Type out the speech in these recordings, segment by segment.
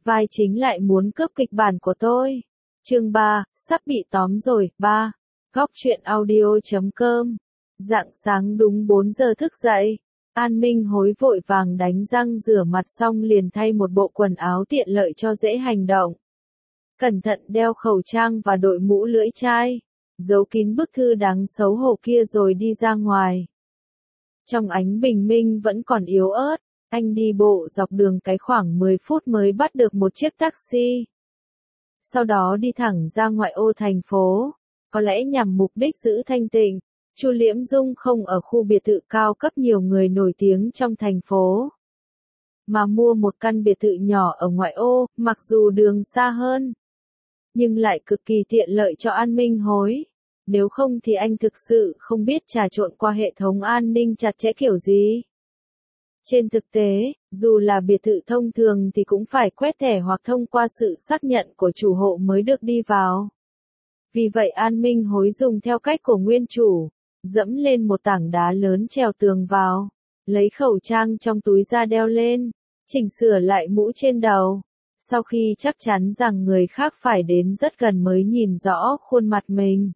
vai chính lại muốn cướp kịch bản của tôi. Chương 3, sắp bị tóm rồi, 3. Góc truyện audio.com. Rạng sáng đúng 4 giờ thức dậy, An Minh hối vội vàng đánh răng rửa mặt xong liền thay một bộ quần áo tiện lợi cho dễ hành động. Cẩn thận đeo khẩu trang và đội mũ lưỡi chai, giấu kín bức thư đáng xấu hổ kia rồi đi ra ngoài. Trong ánh bình minh vẫn còn yếu ớt, anh đi bộ dọc đường cái khoảng 10 phút mới bắt được một chiếc taxi. Sau đó đi thẳng ra ngoại ô thành phố, có lẽ nhằm mục đích giữ thanh tịnh. Chu Liễm Dung không ở khu biệt thự cao cấp nhiều người nổi tiếng trong thành phố, mà mua một căn biệt thự nhỏ ở ngoại ô, mặc dù đường xa hơn, nhưng lại cực kỳ tiện lợi cho An Minh hối. Nếu không thì anh thực sự không biết trà trộn qua hệ thống an ninh chặt chẽ kiểu gì. Trên thực tế, dù là biệt thự thông thường thì cũng phải quét thẻ hoặc thông qua sự xác nhận của chủ hộ mới được đi vào. Vì vậy An Minh hối dùng theo cách của nguyên chủ, dẫm lên một tảng đá lớn trèo tường vào, lấy khẩu trang trong túi ra đeo lên, chỉnh sửa lại mũ trên đầu. Sau khi chắc chắn rằng người khác phải đến rất gần mới nhìn rõ khuôn mặt mình,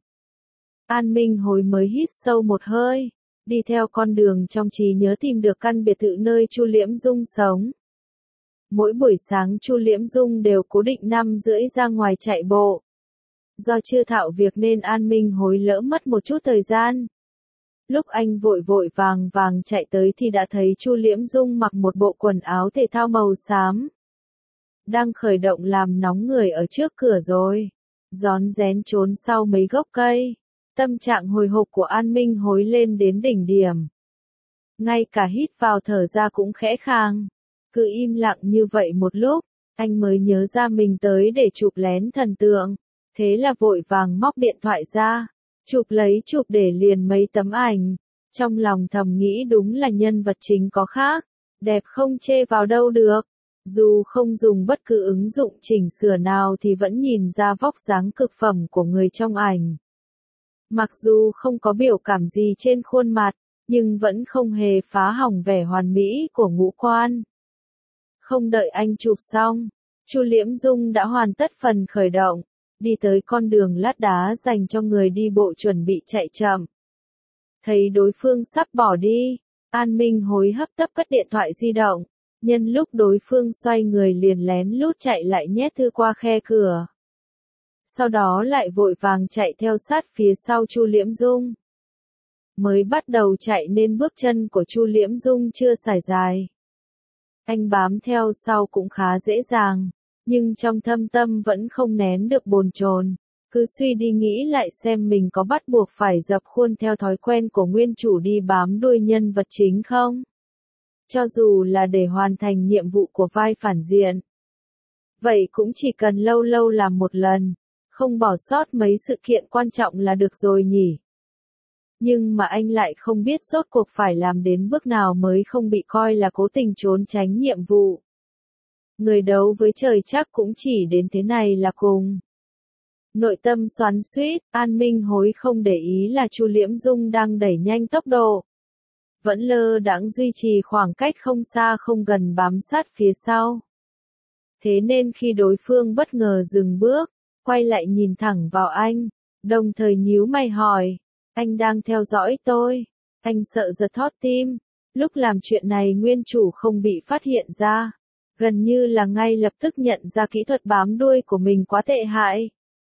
An Minh hối mới hít sâu một hơi, đi theo con đường trong trí nhớ tìm được căn biệt thự nơi Chu Liễm Dung sống. Mỗi buổi sáng Chu Liễm Dung đều cố định 5:30 ra ngoài chạy bộ. Do chưa thạo việc nên An Minh hối lỡ mất một chút thời gian. Lúc anh vội vội vàng vàng chạy tới thì đã thấy Chu Liễm Dung mặc một bộ quần áo thể thao màu xám, đang khởi động làm nóng người ở trước cửa rồi, rón rén trốn sau mấy gốc cây. Tâm trạng hồi hộp của An Minh hối lên đến đỉnh điểm. Ngay cả hít vào thở ra cũng khẽ khàng. Cứ im lặng như vậy một lúc, anh mới nhớ ra mình tới để chụp lén thần tượng. Thế là vội vàng móc điện thoại ra, chụp để liền mấy tấm ảnh. Trong lòng thầm nghĩ đúng là nhân vật chính có khác, đẹp không chê vào đâu được. Dù không dùng bất cứ ứng dụng chỉnh sửa nào thì vẫn nhìn ra vóc dáng cực phẩm của người trong ảnh. Mặc dù không có biểu cảm gì trên khuôn mặt, nhưng vẫn không hề phá hỏng vẻ hoàn mỹ của ngũ quan. Không đợi anh chụp xong, Chu Liễm Dung đã hoàn tất phần khởi động, đi tới con đường lát đá dành cho người đi bộ chuẩn bị chạy chậm. Thấy đối phương sắp bỏ đi, An Minh hối hấp tấp cất điện thoại di động, nhân lúc đối phương xoay người liền lén lút chạy lại nhét thư qua khe cửa. Sau đó lại vội vàng chạy theo sát phía sau Chu Liễm Dung. Mới bắt đầu chạy nên bước chân của Chu Liễm Dung chưa sải dài. Anh bám theo sau cũng khá dễ dàng, nhưng trong thâm tâm vẫn không nén được bồn chồn, cứ suy đi nghĩ lại xem mình có bắt buộc phải dập khuôn theo thói quen của nguyên chủ đi bám đuôi nhân vật chính không? Cho dù là để hoàn thành nhiệm vụ của vai phản diện, vậy cũng chỉ cần lâu lâu làm một lần, không bỏ sót mấy sự kiện quan trọng là được rồi nhỉ. Nhưng mà anh lại không biết rốt cuộc phải làm đến bước nào mới không bị coi là cố tình trốn tránh nhiệm vụ. Người đấu với trời chắc cũng chỉ đến thế này là cùng. Nội tâm xoắn xuýt, An Minh hối không để ý là Chu Liễm Dung đang đẩy nhanh tốc độ, vẫn lơ đãng duy trì khoảng cách không xa không gần bám sát phía sau. Thế nên khi đối phương bất ngờ dừng bước, quay lại nhìn thẳng vào anh, đồng thời nhíu mày hỏi, anh đang theo dõi tôi? Anh sợ giật thót tim. Lúc làm chuyện này nguyên chủ không bị phát hiện ra, gần như là ngay lập tức nhận ra kỹ thuật bám đuôi của mình quá tệ hại.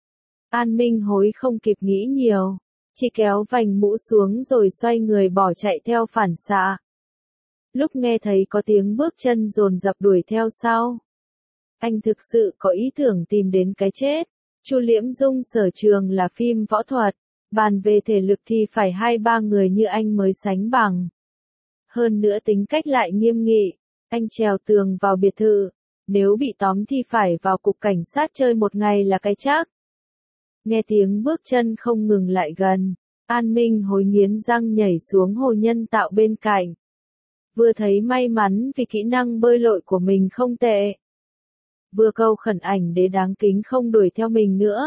An Minh hối không kịp nghĩ nhiều, chỉ kéo vành mũ xuống rồi xoay người bỏ chạy theo phản xạ. Lúc nghe thấy có tiếng bước chân dồn dập đuổi theo sau, anh thực sự có ý tưởng tìm đến cái chết. Chu Liễm Dung sở trường là phim võ thuật, bàn về thể lực thì phải 2-3 người như anh mới sánh bằng. Hơn nữa tính cách lại nghiêm nghị, anh trèo tường vào biệt thự, nếu bị tóm thì phải vào cục cảnh sát chơi một ngày là cái chắc. Nghe tiếng bước chân không ngừng lại gần, An Minh hối nghiến răng nhảy xuống hồ nhân tạo bên cạnh. Vừa thấy may mắn vì kỹ năng bơi lội của mình không tệ, vừa câu khẩn ảnh để đáng kính không đuổi theo mình nữa.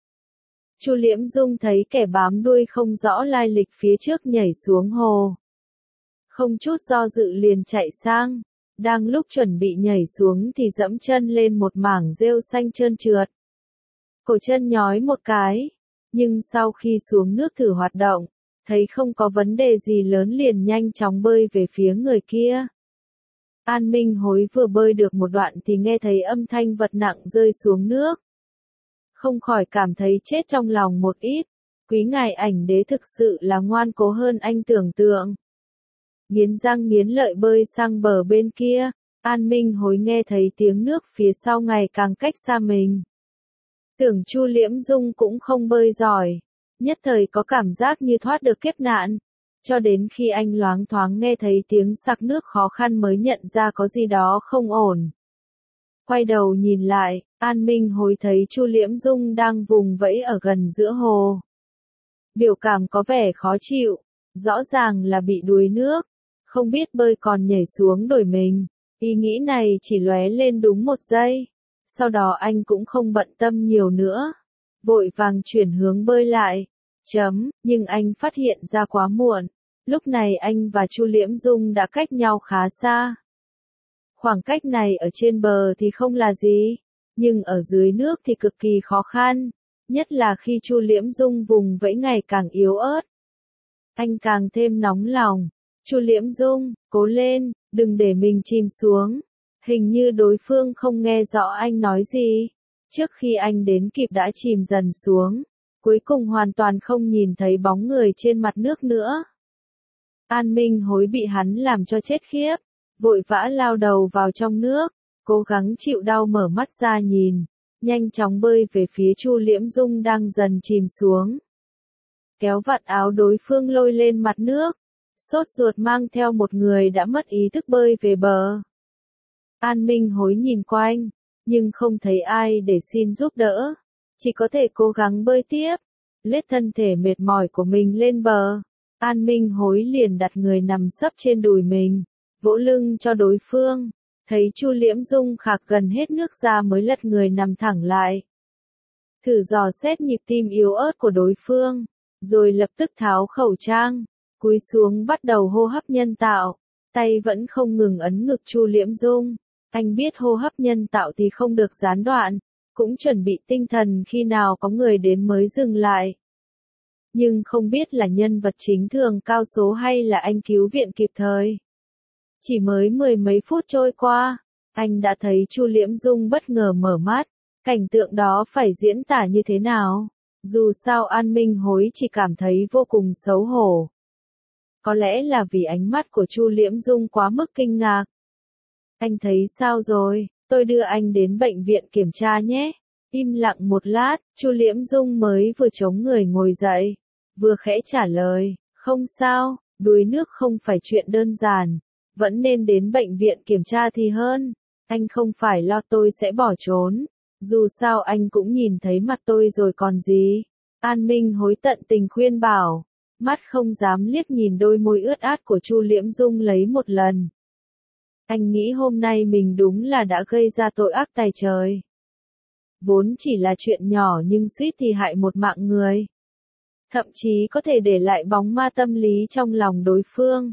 Chu Liễm Dung thấy kẻ bám đuôi không rõ lai lịch phía trước nhảy xuống hồ, không chút do dự liền chạy sang, Đang lúc chuẩn bị nhảy xuống thì dẫm chân lên một mảng rêu xanh trơn trượt. Cổ chân nhói một cái, nhưng sau khi xuống nước thử hoạt động, thấy không có vấn đề gì lớn liền nhanh chóng bơi về phía người kia. An Minh Hối vừa bơi được một đoạn thì nghe thấy âm thanh vật nặng rơi xuống nước. Không khỏi cảm thấy chết trong lòng một ít, quý ngài ảnh đế thực sự là ngoan cố hơn anh tưởng tượng. Nghiến răng nghiến lợi bơi sang bờ bên kia, An Minh Hối nghe thấy tiếng nước phía sau ngày càng cách xa mình. Tưởng Chu Liễm Dung cũng không bơi giỏi, nhất thời có cảm giác như thoát được kiếp nạn, cho đến khi anh loáng thoáng nghe thấy tiếng sặc nước khó khăn mới nhận ra có gì đó không ổn. Quay đầu nhìn lại, An Minh Hối thấy Chu Liễm Dung đang vùng vẫy ở gần giữa hồ. Biểu cảm có vẻ khó chịu, rõ ràng là bị đuối nước, không biết bơi còn nhảy xuống đổi mình. Ý nghĩ này chỉ lóe lên đúng một giây, sau đó anh cũng không bận tâm nhiều nữa, vội vàng chuyển hướng bơi lại. Nhưng anh phát hiện ra quá muộn, lúc này anh và Chu Liễm Dung đã cách nhau khá xa. Khoảng cách này ở trên bờ thì không là gì, nhưng ở dưới nước thì cực kỳ khó khăn, nhất là khi Chu Liễm Dung vùng vẫy ngày càng yếu ớt. Anh càng thêm nóng lòng. Chu Liễm Dung, cố lên, đừng để mình chìm xuống. Hình như đối phương không nghe rõ anh nói gì. Trước khi anh đến kịp đã chìm dần xuống, cuối cùng hoàn toàn không nhìn thấy bóng người trên mặt nước nữa. An Minh Hối bị hắn làm cho chết khiếp, vội vã lao đầu vào trong nước, cố gắng chịu đau mở mắt ra nhìn, nhanh chóng bơi về phía Chu Liễm Dung đang dần chìm xuống. Kéo vạt áo đối phương lôi lên mặt nước, sốt ruột mang theo một người đã mất ý thức bơi về bờ. An Minh Hối nhìn quanh, nhưng không thấy ai để xin giúp đỡ, chỉ có thể cố gắng bơi tiếp, lết thân thể mệt mỏi của mình lên bờ. An Minh Hối liền đặt người nằm sấp trên đùi mình, vỗ lưng cho đối phương, thấy Chu Liễm Dung khạc gần hết nước ra mới lật người nằm thẳng lại. Thử dò xét nhịp tim yếu ớt của đối phương, rồi lập tức tháo khẩu trang, cúi xuống bắt đầu hô hấp nhân tạo, tay vẫn không ngừng ấn ngực Chu Liễm Dung. Anh biết hô hấp nhân tạo thì không được gián đoạn, cũng chuẩn bị tinh thần khi nào có người đến mới dừng lại. Nhưng không biết là nhân vật chính thường cao số hay là anh cứu viện kịp thời. Chỉ mới mười mấy phút trôi qua, anh đã thấy Chu Liễm Dung bất ngờ mở mắt, cảnh tượng đó phải diễn tả như thế nào? Dù sao An Minh Hối chỉ cảm thấy vô cùng xấu hổ. Có lẽ là vì ánh mắt của Chu Liễm Dung quá mức kinh ngạc. Anh thấy sao rồi? Tôi đưa anh đến bệnh viện kiểm tra nhé. Im lặng một lát, Chu Liễm Dung mới vừa chống người ngồi dậy, vừa khẽ trả lời, không sao, đuối nước không phải chuyện đơn giản, vẫn nên đến bệnh viện kiểm tra thì hơn. Anh không phải lo tôi sẽ bỏ trốn, dù sao anh cũng nhìn thấy mặt tôi rồi còn gì. An Minh Hối tận tình khuyên bảo, mắt không dám liếc nhìn đôi môi ướt át của Chu Liễm Dung lấy một lần. Anh nghĩ hôm nay mình đúng là đã gây ra tội ác tày trời. Vốn chỉ là chuyện nhỏ nhưng suýt thì hại một mạng người. Thậm chí có thể để lại bóng ma tâm lý trong lòng đối phương.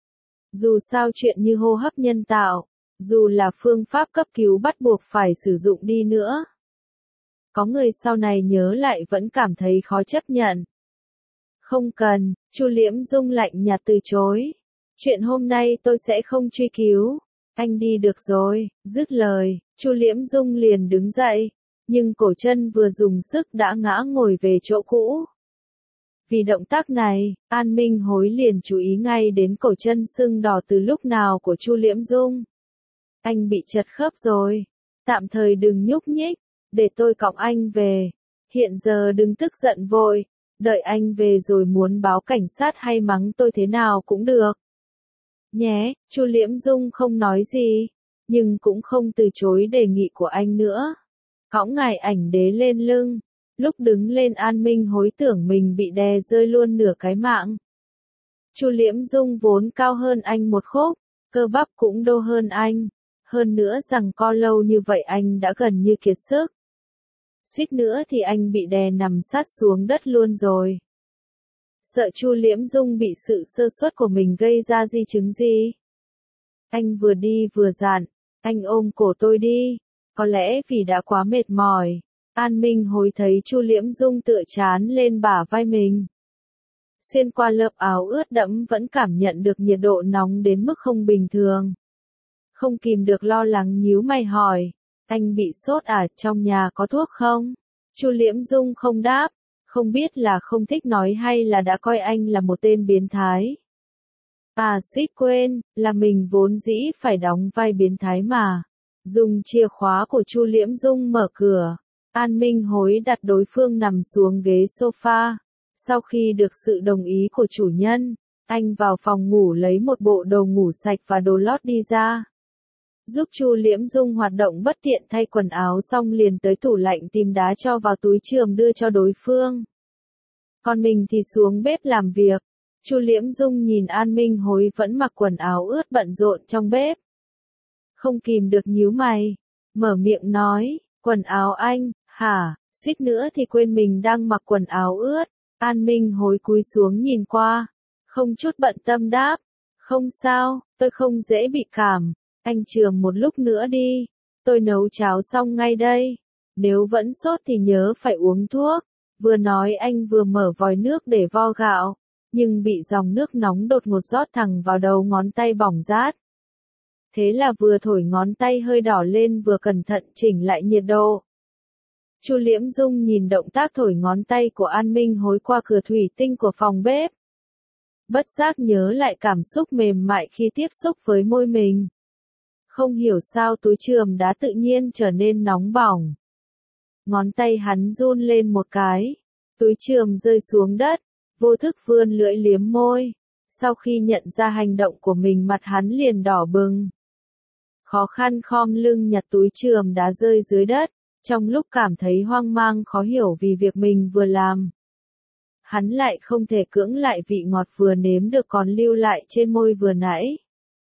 Dù sao chuyện như hô hấp nhân tạo, dù là phương pháp cấp cứu bắt buộc phải sử dụng đi nữa, có người sau này nhớ lại vẫn cảm thấy khó chấp nhận. Không cần, Chu Liễm Dung lạnh nhạt từ chối. Chuyện hôm nay tôi sẽ không truy cứu. Anh đi được rồi, dứt lời, Chu Liễm Dung liền đứng dậy, nhưng cổ chân vừa dùng sức đã ngã ngồi về chỗ cũ. Vì động tác này, An Minh Hối liền chú ý ngay đến cổ chân sưng đỏ từ lúc nào của Chu Liễm Dung. Anh bị chật khớp rồi, tạm thời đừng nhúc nhích, để tôi cõng anh về. Hiện giờ đừng tức giận vội, đợi anh về rồi muốn báo cảnh sát hay mắng tôi thế nào cũng được. Nhé, Chu Liễm Dung không nói gì, nhưng cũng không từ chối đề nghị của anh nữa. Cõng ngài ảnh đế lên lưng, lúc đứng lên An Minh Hối tưởng mình bị đè rơi luôn nửa cái mạng. Chu Liễm Dung vốn cao hơn anh một khúc, cơ bắp cũng đô hơn anh, hơn nữa rằng co lâu như vậy anh đã gần như kiệt sức. Suýt nữa thì anh bị đè nằm sát xuống đất luôn rồi. Sợ Chu Liễm Dung bị sự sơ suất của mình gây ra di chứng gì. Anh vừa đi vừa dặn, anh ôm cổ tôi đi. Có lẽ vì đã quá mệt mỏi, An Minh Hối thấy Chu Liễm Dung tựa trán lên bả vai mình. Xuyên qua lớp áo ướt đẫm vẫn cảm nhận được nhiệt độ nóng đến mức không bình thường. Không kìm được lo lắng nhíu mày hỏi, anh bị sốt à, trong nhà có thuốc không? Chu Liễm Dung không đáp, không biết là không thích nói hay là đã coi anh là một tên biến thái. À suýt quên, là mình vốn dĩ phải đóng vai biến thái mà. Dùng chìa khóa của Chu Liễm Dung mở cửa, An Minh Hối đặt đối phương nằm xuống ghế sofa. Sau khi được sự đồng ý của chủ nhân, anh vào phòng ngủ lấy một bộ đồ ngủ sạch và đồ lót đi ra. Giúp Chu Liễm Dung hoạt động bất tiện thay quần áo xong liền tới tủ lạnh tìm đá cho vào túi chườm đưa cho đối phương. Còn mình thì xuống bếp làm việc. Chu Liễm Dung nhìn An Minh Hối vẫn mặc quần áo ướt bận rộn trong bếp. Không kìm được nhíu mày, mở miệng nói, quần áo anh, hả, suýt nữa thì quên mình đang mặc quần áo ướt. An Minh Hối cúi xuống nhìn qua, không chút bận tâm đáp, không sao, tôi không dễ bị cảm, anh chườm một lúc nữa đi, tôi nấu cháo xong ngay đây, nếu vẫn sốt thì nhớ phải uống thuốc. Vừa nói anh vừa mở vòi nước để vo gạo, nhưng bị dòng nước nóng đột ngột rót thẳng vào đầu ngón tay bỏng rát. Thế là vừa thổi ngón tay hơi đỏ lên vừa cẩn thận chỉnh lại nhiệt độ. Chu Liễm Dung nhìn động tác thổi ngón tay của An Minh Hối qua cửa thủy tinh của phòng bếp. Bất giác nhớ lại cảm xúc mềm mại khi tiếp xúc với môi mình. Không hiểu sao túi chườm đá tự nhiên trở nên nóng bỏng. Ngón tay hắn run lên một cái, túi chườm rơi xuống đất, vô thức vươn lưỡi liếm môi. Sau khi nhận ra hành động của mình mặt hắn liền đỏ bừng. Khó khăn khom lưng nhặt túi chườm đá rơi dưới đất, trong lúc cảm thấy hoang mang khó hiểu vì việc mình vừa làm. Hắn lại không thể cưỡng lại vị ngọt vừa nếm được còn lưu lại trên môi vừa nãy.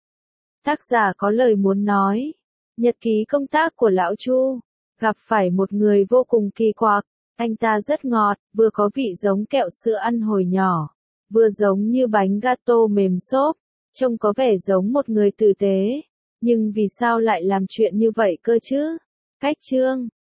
Tác giả có lời muốn nói. Nhật ký công tác của Lão Chu. Gặp phải một người vô cùng kỳ quặc. Anh ta rất ngọt, vừa có vị giống kẹo sữa ăn hồi nhỏ, vừa giống như bánh gato mềm xốp, trông có vẻ giống một người tử tế. Nhưng vì sao lại làm chuyện như vậy cơ chứ? Cách chương